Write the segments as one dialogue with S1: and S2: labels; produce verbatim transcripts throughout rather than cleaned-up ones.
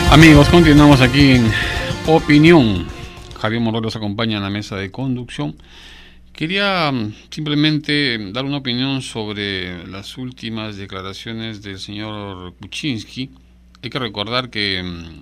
S1: Amigos, continuamos aquí en Opinión. Javier Morro nos acompaña en la mesa de conducción. Quería simplemente dar una opinión sobre las últimas declaraciones del señor Kuczynski. Hay que recordar que um,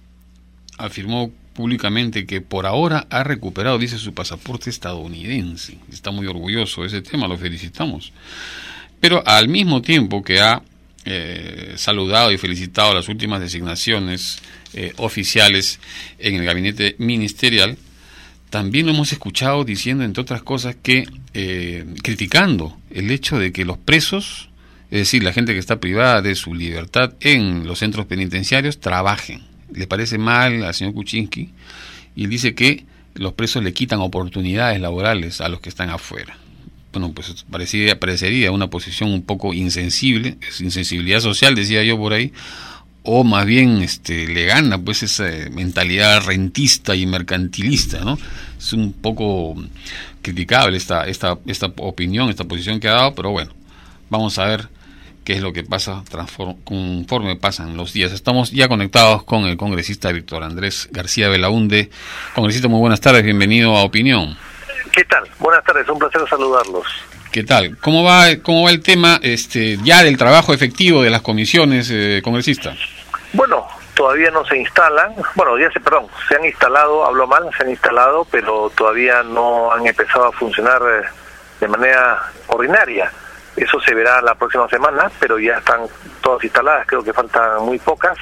S1: afirmó públicamente que por ahora ha recuperado, dice, su pasaporte estadounidense. Está muy orgulloso de ese tema, lo felicitamos. Pero al mismo tiempo que ha eh, saludado y felicitado las últimas designaciones eh, oficiales en el gabinete ministerial, también lo hemos escuchado diciendo, entre otras cosas, que eh, criticando el hecho de que los presos, es decir, la gente que está privada de su libertad en los centros penitenciarios, trabajen. Le parece mal al señor Kuczynski y él dice que los presos le quitan oportunidades laborales a los que están afuera. Bueno, pues parecería, parecería una posición un poco insensible, es insensibilidad social, decía yo por ahí, o más bien este, le gana pues esa mentalidad rentista y mercantilista, ¿no? Es un poco criticable esta, esta, esta opinión, esta posición que ha dado, pero bueno, vamos a ver qué es lo que pasa conforme pasan los días. Estamos ya conectados con el congresista Víctor Andrés García Belaúnde. Congresista, muy buenas tardes, bienvenido a Opinión.
S2: ¿Qué tal? Buenas tardes, un placer saludarlos.
S1: ¿Qué tal? ¿Cómo va cómo va el tema este ya del trabajo efectivo de las comisiones, eh, congresista?
S2: Bueno, todavía no se instalan, bueno, ya se, perdón, se han instalado, hablo mal, se han instalado, pero todavía no han empezado a funcionar eh, de manera ordinaria. Eso se verá la próxima semana, pero ya están todas instaladas, creo que faltan muy pocas.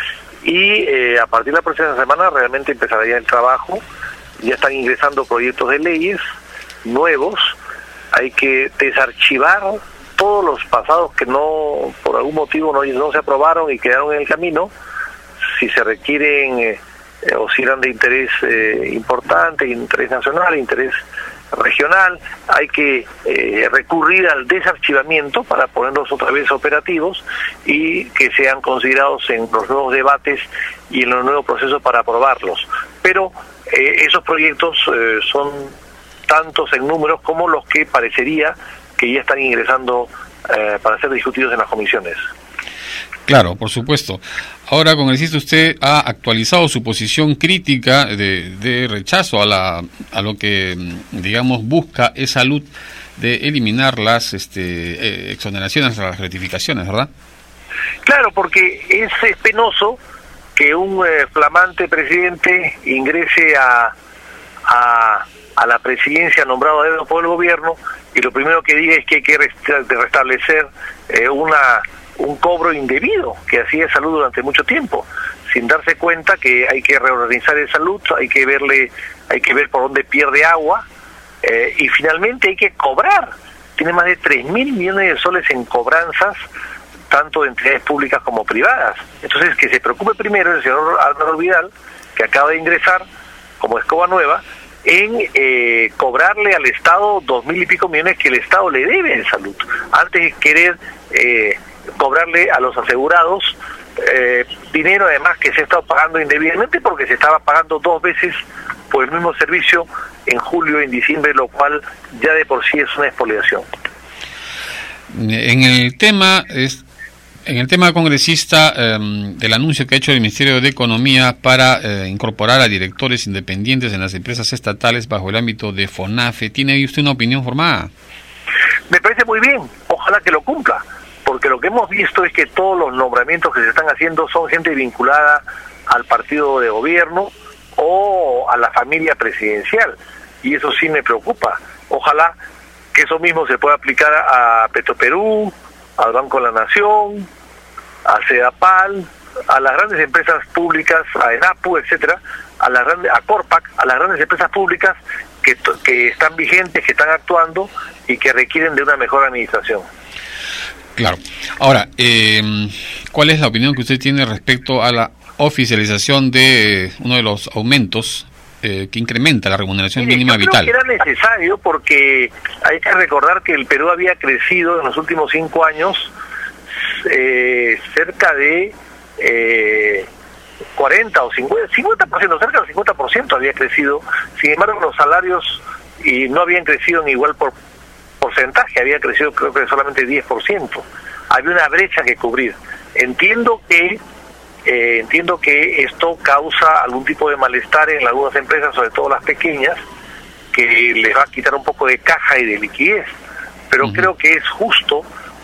S2: Y eh, a partir de la próxima semana realmente empezará ya el trabajo. Ya están ingresando proyectos de leyes nuevos. Hay que desarchivar todos los pasados que no, por algún motivo, no, no se aprobaron y quedaron en el camino. Si se requieren eh, o si eran de interés eh, importante, interés nacional, interés regional, hay que eh, recurrir al desarchivamiento para ponerlos otra vez operativos y que sean considerados en los nuevos debates y en los nuevos procesos para aprobarlos. Pero eh, esos proyectos eh, son tantos en números como los que parecería que ya están ingresando eh, para ser discutidos en las comisiones.
S1: Claro, por supuesto. Ahora, congresista, usted ha actualizado su posición crítica de, de rechazo a la a lo que, digamos, busca esa luz de eliminar las este, eh, exoneraciones, las gratificaciones, ¿verdad?
S2: Claro, porque es, es penoso que un eh, flamante presidente ingrese a, a a la presidencia nombrado a dedo por el gobierno y lo primero que diga es que hay que rest- restablecer eh, una un cobro indebido que hacía salud durante mucho tiempo, sin darse cuenta que hay que reorganizar el salud, hay que verle, hay que ver por dónde pierde agua eh, y finalmente hay que cobrar. Tiene más de tres mil millones de soles en cobranzas, tanto de entidades públicas como privadas. Entonces, que se preocupe primero el señor Álvaro Vidal, que acaba de ingresar como escoba nueva, en eh, cobrarle al Estado dos mil y pico millones que el Estado le debe en salud, antes de querer eh, cobrarle a los asegurados eh, dinero además que se ha estado pagando indebidamente porque se estaba pagando dos veces por el mismo servicio en julio y en diciembre, lo cual ya de por sí es una expoliación.
S1: En el tema es En el tema congresista, eh, del anuncio que ha hecho el Ministerio de Economía para eh, incorporar a directores independientes en las empresas estatales bajo el ámbito de FONAFE, ¿tiene usted una opinión formada?
S2: Me parece muy bien, ojalá que lo cumpla, porque lo que hemos visto es que todos los nombramientos que se están haciendo son gente vinculada al partido de gobierno o a la familia presidencial, y eso sí me preocupa. Ojalá que eso mismo se pueda aplicar a Petroperú, al Banco de la Nación, a Sedapal, a las grandes empresas públicas, a ENAPU, etcétera, a las grandes, a Corpac, a las grandes empresas públicas que, que están vigentes, que están actuando y que requieren de una mejor administración.
S1: Claro. Ahora, eh, ¿cuál es la opinión que usted tiene respecto a la oficialización de uno de los aumentos eh, que incrementa la remuneración
S2: Mire,
S1: mínima
S2: yo
S1: vital?
S2: creo que era necesario porque hay que recordar que el Perú había crecido en los últimos cinco años eh, cerca de eh, cuarenta o cincuenta, cincuenta por ciento, cerca del cincuenta por ciento había crecido. Sin embargo, los salarios y no habían crecido en igual por porcentaje, había crecido creo que solamente diez por ciento. Había una brecha que cubrir. Entiendo que eh, entiendo que esto causa algún tipo de malestar en algunas empresas, sobre todo las pequeñas, que les va a quitar un poco de caja y de liquidez, pero uh-huh. creo que es justo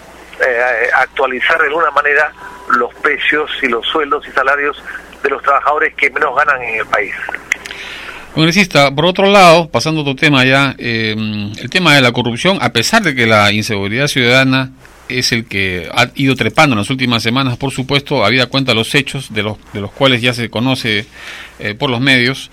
S2: eh, actualizar de alguna manera los precios y los sueldos y salarios de los trabajadores que menos ganan en el país.
S1: Congresista, por otro lado, pasando a otro tema ya, eh, el tema de la corrupción, a pesar de que la inseguridad ciudadana es el que ha ido trepando en las últimas semanas, por supuesto, habida cuenta los hechos de los de los cuales ya se conoce eh, por los medios,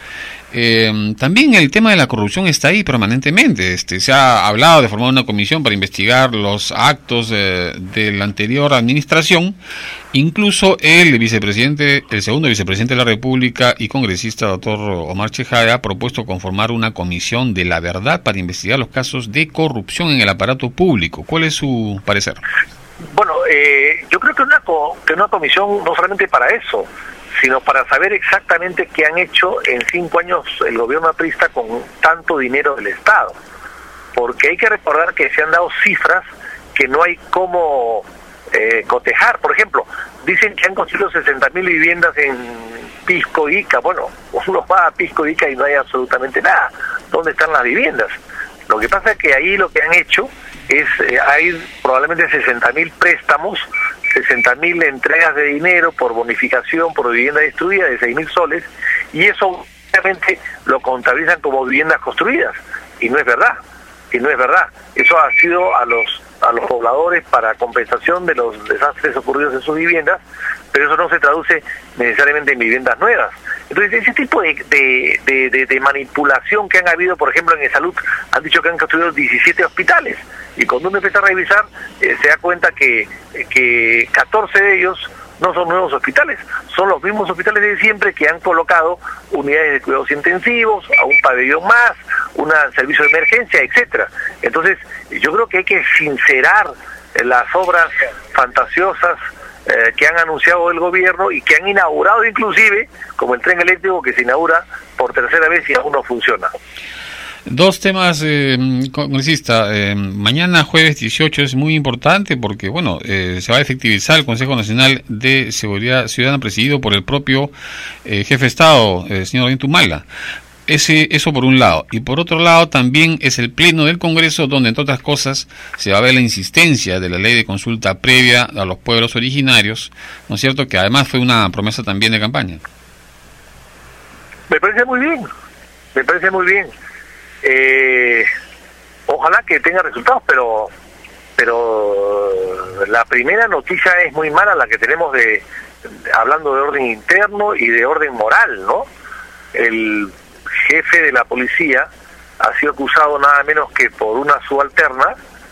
S1: eh, también el tema de la corrupción está ahí permanentemente. Este, se ha hablado de formar una comisión para investigar los actos eh, de la anterior administración. Incluso el vicepresidente, el segundo vicepresidente de la República y congresista, doctor Omar Chejade, ha propuesto conformar una comisión de la verdad para investigar los casos de corrupción en el aparato público. ¿Cuál es su parecer?
S2: Bueno, eh, yo creo que una, co que una comisión no solamente para eso, sino para saber exactamente qué han hecho en cinco años el gobierno aprista con tanto dinero del Estado. Porque hay que recordar que se han dado cifras que no hay cómo eh, cotejar. Por ejemplo, dicen que han construido sesenta mil viviendas en Pisco y Ica. Bueno, uno va a Pisco y Ica y no hay absolutamente nada. ¿Dónde están las viviendas? Lo que pasa es que ahí lo que han hecho es, eh, hay probablemente sesenta mil préstamos, sesenta mil entregas de dinero por bonificación, por vivienda destruida de seis mil soles, y eso obviamente lo contabilizan como viviendas construidas, y no es verdad, y no es verdad. Eso ha sido a los a los pobladores para compensación de los desastres ocurridos en sus viviendas, pero eso no se traduce necesariamente en viviendas nuevas. Entonces, ese tipo de, de, de, de, de manipulación que han habido, por ejemplo, en salud, han dicho que han construido diecisiete hospitales, y cuando uno empieza a revisar, eh, se da cuenta que, que catorce de ellos no son nuevos hospitales, son los mismos hospitales de siempre que han colocado unidades de cuidados intensivos, a un pabellón más, un servicio de emergencia, etcétera. Entonces, yo creo que hay que sincerar las obras fantasiosas eh, que han anunciado el gobierno y que han inaugurado inclusive, como el tren eléctrico que se inaugura por tercera vez y aún no funciona.
S1: Dos temas, eh, congresista. Eh, mañana, jueves dieciocho, es muy importante porque, bueno, eh, se va a efectivizar el Consejo Nacional de Seguridad Ciudadana presidido por el propio eh, jefe de Estado, el señor Ollanta. Ese, eso por un lado. Y por otro lado también es el pleno del Congreso donde, entre otras cosas, se va a ver la insistencia de la ley de consulta previa a los pueblos originarios, ¿no es cierto?, que además fue una promesa también de campaña.
S2: Me parece muy bien, me parece muy bien. Eh, ojalá que tenga resultados, pero pero la primera noticia es muy mala, la que tenemos de, de hablando de orden interno y de orden moral, ¿no? El jefe de la policía ha sido acusado nada menos que por una subalterna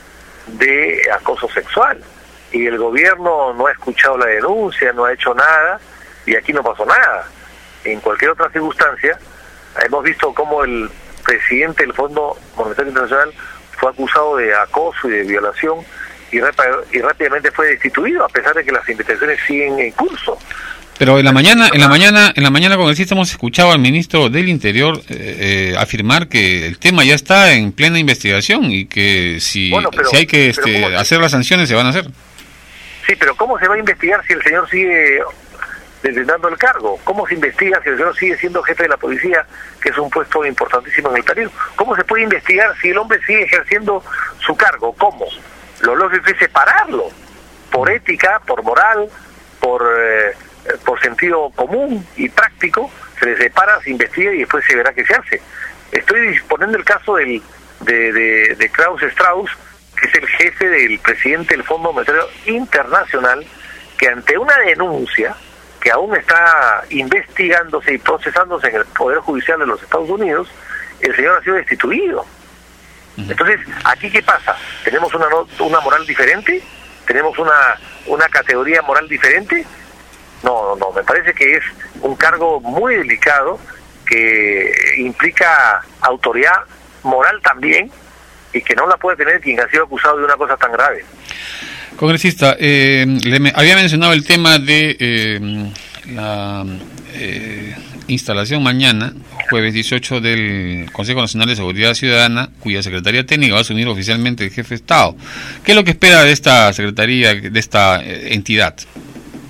S2: de acoso sexual, y el gobierno no ha escuchado la denuncia, no ha hecho nada, y aquí no pasó nada. En cualquier otra circunstancia hemos visto cómo el presidente del Fondo Monetario Internacional fue acusado de acoso y de violación y, rap- y rápidamente fue destituido, a pesar de que las investigaciones siguen en curso.
S1: Pero en la mañana, en la mañana, en la mañana congresista hemos escuchado al ministro del Interior eh, eh, afirmar que el tema ya está en plena investigación y que si, bueno, pero, si hay que este, hacer las sanciones se van a hacer.
S2: Sí, pero ¿cómo se va a investigar si el señor sigue desdentando el cargo? ¿Cómo se investiga si el señor sigue siendo jefe de la policía, que es un puesto importantísimo en el Perú? ¿Cómo se puede investigar si el hombre sigue ejerciendo su cargo? ¿Cómo? Lo lógico es separarlo, por ética, por moral, por eh, por sentido común y práctico. Se le separa, se investiga y después se verá qué se hace. Estoy disponiendo el caso del de, de, de Klaus Strauss, que es el jefe del presidente del Fondo Monetario Internacional, que ante una denuncia que aún está investigándose y procesándose en el Poder Judicial de los Estados Unidos, el señor ha sido destituido. Entonces, ¿aquí qué pasa? ¿Tenemos una, una moral diferente? ¿Tenemos una, una categoría moral diferente? No, no, me parece que es un cargo muy delicado que implica autoridad moral también y que no la puede tener quien ha sido acusado de una cosa tan grave.
S1: Congresista, eh, le me, había mencionado el tema de eh, la eh, instalación mañana, jueves dieciocho, del Consejo Nacional de Seguridad Ciudadana, cuya Secretaría Técnica va a asumir oficialmente el jefe de Estado. ¿Qué es lo que espera de esta Secretaría, de esta eh, entidad?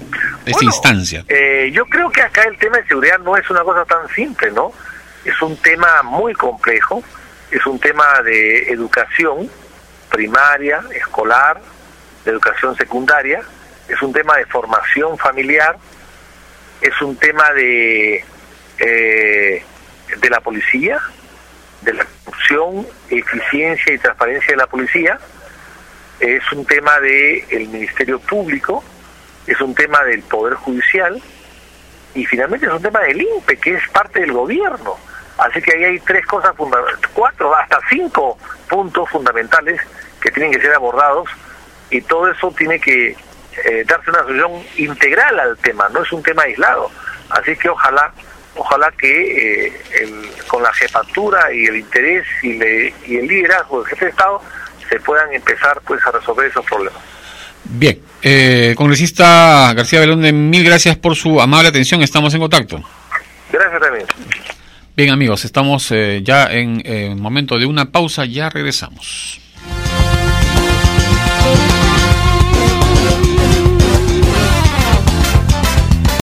S1: esta
S2: bueno,
S1: instancia?
S2: Eh, yo creo que acá el tema de seguridad no es una cosa tan simple, ¿no? Es un tema muy complejo, es un tema de educación primaria, escolar, de educación secundaria, es un tema de formación familiar, es un tema de eh, de la policía, de la corrupción, eficiencia y transparencia de la policía, es un tema de el Ministerio Público, es un tema del Poder Judicial y finalmente es un tema del I N P E, que es parte del gobierno. Así que ahí hay tres cosas fundamentales, cuatro, hasta cinco puntos fundamentales que tienen que ser abordados y todo eso tiene que eh, darse una solución integral al tema, no es un tema aislado. Así que ojalá, ojalá que eh, el, con la jefatura y el interés y, le, y el liderazgo del jefe de Estado se puedan empezar pues a resolver esos problemas.
S1: Bien, eh, congresista García Belonde, mil gracias por su amable atención, estamos en contacto.
S2: Gracias también.
S1: Bien amigos, estamos eh, ya en el eh, momento de una pausa, ya regresamos.